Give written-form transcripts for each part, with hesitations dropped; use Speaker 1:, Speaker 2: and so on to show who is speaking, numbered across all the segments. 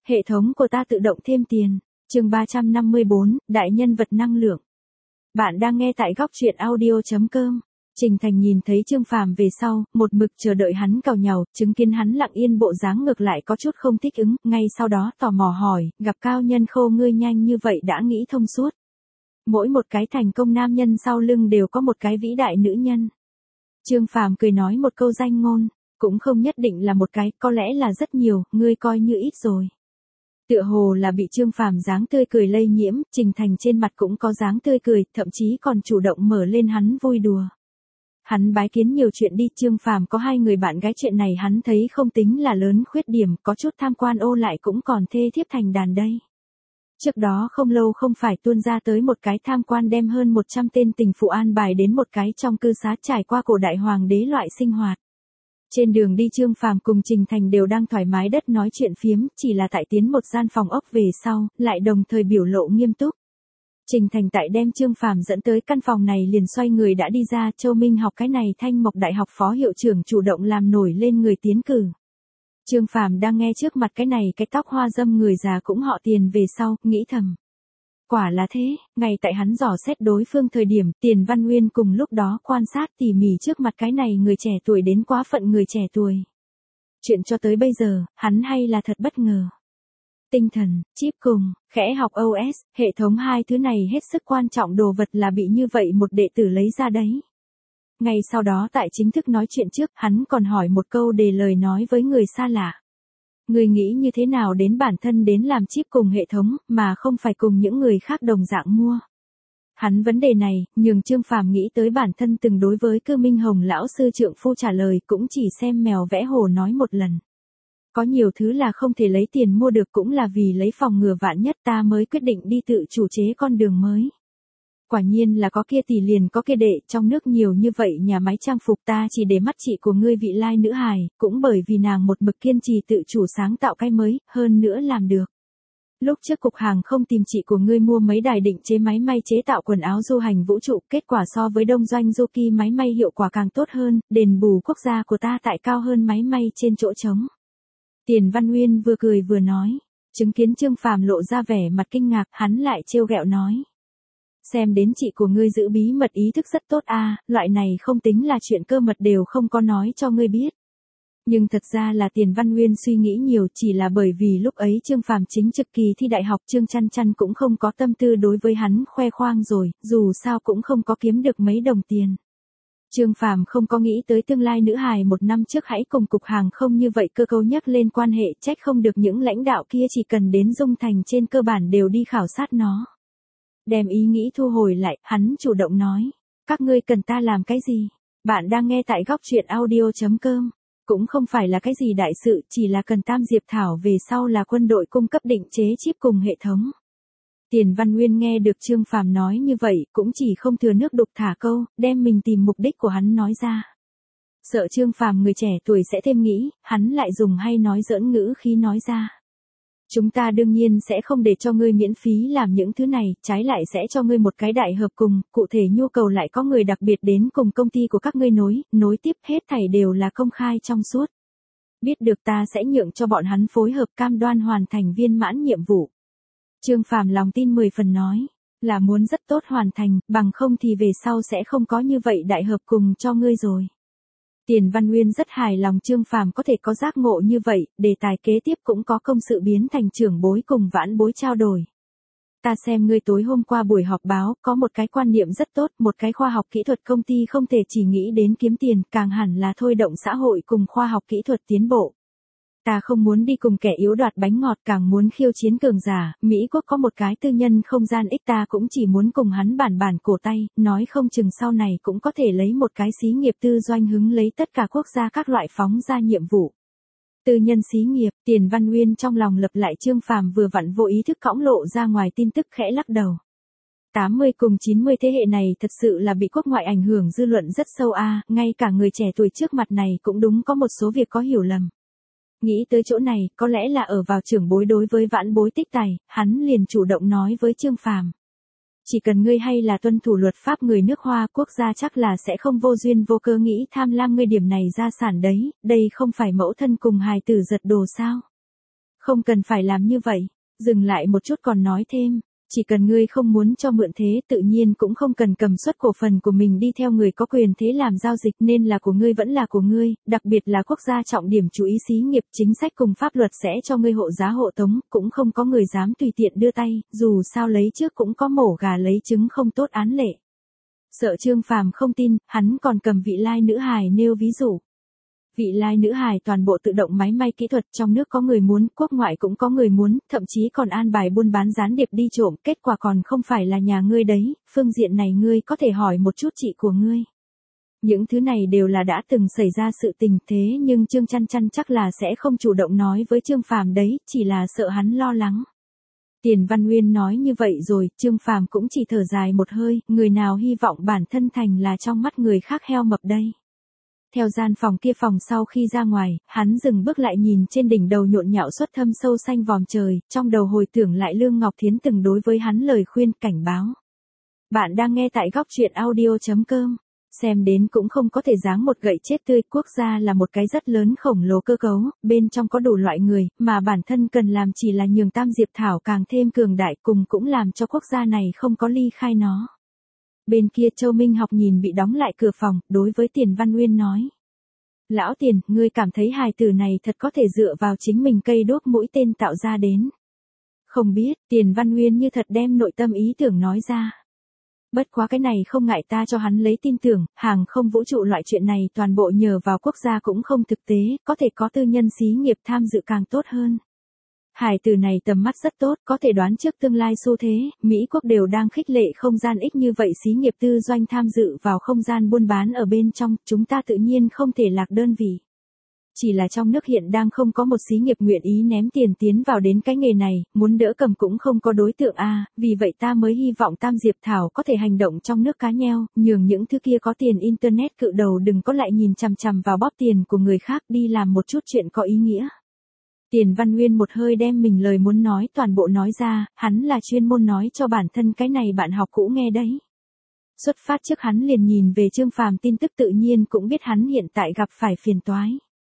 Speaker 1: Hệ thống của ta tự động thêm tiền. Chương 354, Đại nhân vật năng lượng. Bạn đang nghe tại góc truyện audio.com. Trình Thành nhìn thấy Trương Phàm về sau, một mực chờ đợi hắn càu nhàu, chứng kiến hắn lặng yên bộ dáng ngược lại có chút không thích ứng, ngay sau đó tò mò hỏi, gặp Cao Nhân Khô ngươi nhanh như vậy đã nghĩ thông suốt. Mỗi một cái thành công nam nhân sau lưng đều có một cái vĩ đại nữ nhân. Trương Phàm cười nói một câu danh ngôn, cũng không nhất định là một cái, có lẽ là rất nhiều, ngươi coi như ít rồi. Tựa hồ là bị Trương Phàm dáng tươi cười lây nhiễm, Trình Thành trên mặt cũng có dáng tươi cười, thậm chí còn chủ động mở lên hắn vui đùa. Hắn bái kiến nhiều chuyện đi, Trương Phàm có 2 người bạn gái, chuyện này hắn thấy không tính là lớn khuyết điểm, có chút tham quan ô lại cũng còn thê thiếp thành đàn đây. Trước đó không lâu không phải tuôn ra tới một cái tham quan đem hơn 100 tên tình phụ an bài đến một cái trong cư xá trải qua cổ đại hoàng đế loại sinh hoạt. Trên đường đi Trương Phàm cùng Trình Thành đều đang thoải mái đất nói chuyện phiếm, chỉ là tại tiến một gian phòng ốc về sau, lại đồng thời biểu lộ nghiêm túc. Trình Thành tại đem Trương Phàm dẫn tới căn phòng này liền xoay người đã đi ra, Châu Minh học cái này Thanh Mộc Đại học phó hiệu trưởng chủ động làm nổi lên người tiến cử. Trương Phàm đang nghe trước mặt cái này cái tóc hoa dâm người già cũng họ Tiền về sau, nghĩ thầm. Quả là thế, ngay tại hắn dò xét đối phương thời điểm, Tiền Văn Nguyên cùng lúc đó quan sát tỉ mỉ trước mặt cái này người trẻ tuổi đến quá phận người trẻ tuổi. Chuyện cho tới bây giờ, hắn hay là thật bất ngờ. Tinh thần, chip cùng, khẽ học OS, hệ thống hai thứ này hết sức quan trọng đồ vật là bị như vậy một đệ tử lấy ra đấy. Ngay sau đó tại chính thức nói chuyện trước, hắn còn hỏi một câu để lời nói với người xa lạ. Người nghĩ như thế nào đến bản thân đến làm chip cùng hệ thống, mà không phải cùng những người khác đồng dạng mua. Hắn vấn đề này, nhường Trương Phàm nghĩ tới bản thân từng đối với Cư Minh Hồng lão sư trượng phu trả lời, cũng chỉ xem mèo vẽ hồ nói một lần. Có nhiều thứ là không thể lấy tiền mua được, cũng là vì lấy phòng ngừa vạn nhất ta mới quyết định đi tự chủ chế con đường mới. Quả nhiên là có kia tỷ liền có kia đệ, trong nước nhiều như vậy nhà máy trang phục, ta chỉ để mắt chị của ngươi vị lai nữ hài, cũng bởi vì nàng một mực kiên trì tự chủ sáng tạo cái mới, hơn nữa làm được. Lúc trước cục hàng không tìm chị của ngươi mua mấy đài định chế máy may chế tạo quần áo du hành vũ trụ, kết quả so với đông doanh Zuki máy may hiệu quả càng tốt hơn, đền bù quốc gia của ta tại cao hơn máy may trên chỗ trống. Tiền Văn Nguyên vừa cười vừa nói, chứng kiến Trương Phàm lộ ra vẻ mặt kinh ngạc, hắn lại trêu ghẹo nói. Xem đến chị của ngươi giữ bí mật ý thức rất tốt a, loại này không tính là chuyện cơ mật đều không có nói cho ngươi biết. Nhưng thật ra là Tiền Văn Nguyên suy nghĩ nhiều, chỉ là bởi vì lúc ấy Trương Phàm chính trực kỳ thi đại học, Trương Chăn Chăn cũng không có tâm tư đối với hắn khoe khoang rồi, dù sao cũng không có kiếm được mấy đồng tiền. Trương Phàm không có nghĩ tới tương lai nữ hài 1 năm trước hãy cùng cục hàng không như vậy cơ cấu nhắc lên quan hệ, trách không được những lãnh đạo kia chỉ cần đến Dung Thành trên cơ bản đều đi khảo sát nó. Đem ý nghĩ thu hồi lại, hắn chủ động nói, các ngươi cần ta làm cái gì? Bạn đang nghe tại góc truyện audio.com. Cũng không phải là cái gì đại sự, chỉ là cần Tam Diệp Thảo về sau là quân đội cung cấp định chế chip cùng hệ thống. Tiền Văn Nguyên nghe được Trương Phàm nói như vậy, cũng chỉ không thừa nước đục thả câu, đem mình tìm mục đích của hắn nói ra. Sợ Trương Phàm người trẻ tuổi sẽ thêm nghĩ, hắn lại dùng hay nói giỡn ngữ khí nói ra. Chúng ta đương nhiên sẽ không để cho ngươi miễn phí làm những thứ này, trái lại sẽ cho ngươi một cái đại hợp cùng, cụ thể nhu cầu lại có người đặc biệt đến cùng công ty của các ngươi nối tiếp, hết thảy đều là công khai trong suốt. Biết được ta sẽ nhượng cho bọn hắn phối hợp cam đoan hoàn thành viên mãn nhiệm vụ. Trương Phàm lòng tin 10 phần nói, là muốn rất tốt hoàn thành, bằng không thì về sau sẽ không có như vậy đại hợp cùng cho ngươi rồi. Tiền Văn Nguyên rất hài lòng Trương Phàm có thể có giác ngộ như vậy, đề tài kế tiếp cũng có công sự biến thành trưởng bối cùng vãn bối trao đổi. Ta xem ngươi tối hôm qua buổi họp báo, có một cái quan niệm rất tốt, một cái khoa học kỹ thuật công ty không thể chỉ nghĩ đến kiếm tiền, càng hẳn là thôi động xã hội cùng khoa học kỹ thuật tiến bộ. Ta không muốn đi cùng kẻ yếu đoạt bánh ngọt, càng muốn khiêu chiến cường giả, Mỹ quốc có một cái tư nhân không gian ích, ta cũng chỉ muốn cùng hắn bản cổ tay, nói không chừng sau này cũng có thể lấy một cái xí nghiệp tư doanh hứng lấy tất cả quốc gia các loại phóng ra nhiệm vụ. Tư nhân xí nghiệp, Tiền Văn Nguyên trong lòng lập lại Trương Phàm vừa vặn vô ý thức cõng lộ ra ngoài tin tức khẽ lắc đầu. 80 cùng 90 thế hệ này thật sự là bị quốc ngoại ảnh hưởng dư luận rất sâu a, ngay cả người trẻ tuổi trước mặt này cũng đúng có một số việc có hiểu lầm. Nghĩ tới chỗ này, có lẽ là ở vào trưởng bối đối với vãn bối tích tài, hắn liền chủ động nói với Trương Phàm. Chỉ cần ngươi hay là tuân thủ luật pháp người nước Hoa, quốc gia chắc là sẽ không vô duyên vô cớ nghĩ tham lam ngươi điểm này gia sản đấy, đây không phải mẫu thân cùng hài tử giật đồ sao? Không cần phải làm như vậy. Dừng lại một chút còn nói thêm. Chỉ cần ngươi không muốn cho mượn thế tự nhiên cũng không cần cầm suất cổ phần của mình đi theo người có quyền thế làm giao dịch nên là của ngươi vẫn là của ngươi, đặc biệt là quốc gia trọng điểm chú ý xí nghiệp chính sách cùng pháp luật sẽ cho ngươi hộ giá hộ tống, cũng không có người dám tùy tiện đưa tay, dù sao lấy trước cũng có mổ gà lấy trứng không tốt án lệ. Sợ Trương Phàm không tin, hắn còn cầm vị lai nữ hài nêu ví dụ. Vị lai nữ hài toàn bộ tự động máy may kỹ thuật trong nước có người muốn, quốc ngoại cũng có người muốn, thậm chí còn an bài buôn bán gián điệp đi trộm, kết quả còn không phải là nhà ngươi đấy, phương diện này ngươi có thể hỏi một chút chị của ngươi. Những thứ này đều là đã từng xảy ra sự tình thế nhưng Trương Chăn Chăn chắc là sẽ không chủ động nói với Trương Phàm đấy, chỉ là sợ hắn lo lắng. Tiền Văn Nguyên nói như vậy rồi, Trương Phàm cũng chỉ thở dài một hơi, người nào hy vọng bản thân thành là trong mắt người khác heo mập đây. Theo gian phòng kia phòng sau khi ra ngoài, hắn dừng bước lại nhìn trên đỉnh đầu nhộn nhạo xuất thâm sâu xanh vòm trời, trong đầu hồi tưởng lại Lương Ngọc Thiến từng đối với hắn lời khuyên cảnh báo. Bạn đang nghe tại góc truyện audio.com. Xem đến cũng không có thể giáng một gậy chết tươi, quốc gia là một cái rất lớn khổng lồ cơ cấu, bên trong có đủ loại người, mà bản thân cần làm chỉ là nhường Tam Diệp Thảo càng thêm cường đại cùng cũng làm cho quốc gia này không có ly khai nó. Bên kia Châu Minh Học nhìn bị đóng lại cửa phòng, đối với Tiền Văn Nguyên nói. Lão Tiền, ngươi cảm thấy hài tử này thật có thể dựa vào chính mình cây đuốc mũi tên tạo ra đến. Không biết, Tiền Văn Nguyên như thật đem nội tâm ý tưởng nói ra. Bất quá cái này không ngại ta cho hắn lấy tin tưởng, hàng không vũ trụ loại chuyện này toàn bộ nhờ vào quốc gia cũng không thực tế, có thể có tư nhân xí nghiệp tham dự càng tốt hơn. Hải tử này tầm mắt rất tốt, có thể đoán trước tương lai xu thế, Mỹ quốc đều đang khích lệ không gian ích như vậy xí nghiệp tư doanh tham dự vào không gian buôn bán ở bên trong, chúng ta tự nhiên không thể lạc đơn vị. Chỉ là trong nước hiện đang không có một xí nghiệp nguyện ý ném tiền tiến vào đến cái nghề này, muốn đỡ cầm cũng không có đối tượng vì vậy ta mới hy vọng Tam Diệp Thảo có thể hành động trong nước cá nheo, nhường những thứ kia có tiền internet cự đầu đừng có lại nhìn chằm chằm vào bóp tiền của người khác đi làm một chút chuyện có ý nghĩa. Tiền Văn Nguyên một hơi đem mình lời muốn nói toàn bộ nói ra, hắn là chuyên môn nói cho bản thân cái này bạn học cũ nghe đấy. Xuất phát trước hắn liền nhìn về Trương Phàm tin tức tự nhiên cũng biết hắn hiện tại gặp phải phiền toái.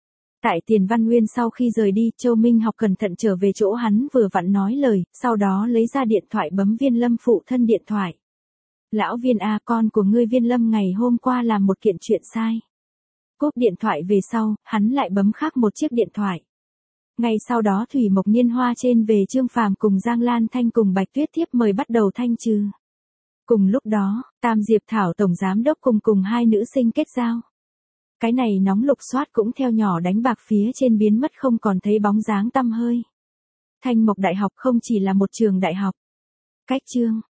Speaker 1: Tại Tiền Văn Nguyên sau khi rời đi, Châu Minh Học cẩn thận trở về chỗ hắn vừa vặn nói lời, sau đó lấy ra điện thoại bấm Viên Lâm phụ thân điện thoại. Lão Viên con của ngươi Viên Lâm ngày hôm qua làm một kiện chuyện sai. Cúp điện thoại về sau, hắn lại bấm khác một chiếc điện thoại. Ngay sau đó Thủy Mộc Niên Hoa trên về Trương Phàm cùng Giang Lan Thanh cùng Bạch Tuyết thiếp mời bắt đầu thanh trừ. Cùng lúc đó, Tam Diệp Thảo tổng giám đốc cùng hai nữ sinh kết giao. Cái này nóng lục soát cũng theo nhỏ đánh bạc phía trên biến mất không còn thấy bóng dáng tăm hơi. Thanh Mộc Đại học không chỉ là một trường đại học. Cách chương,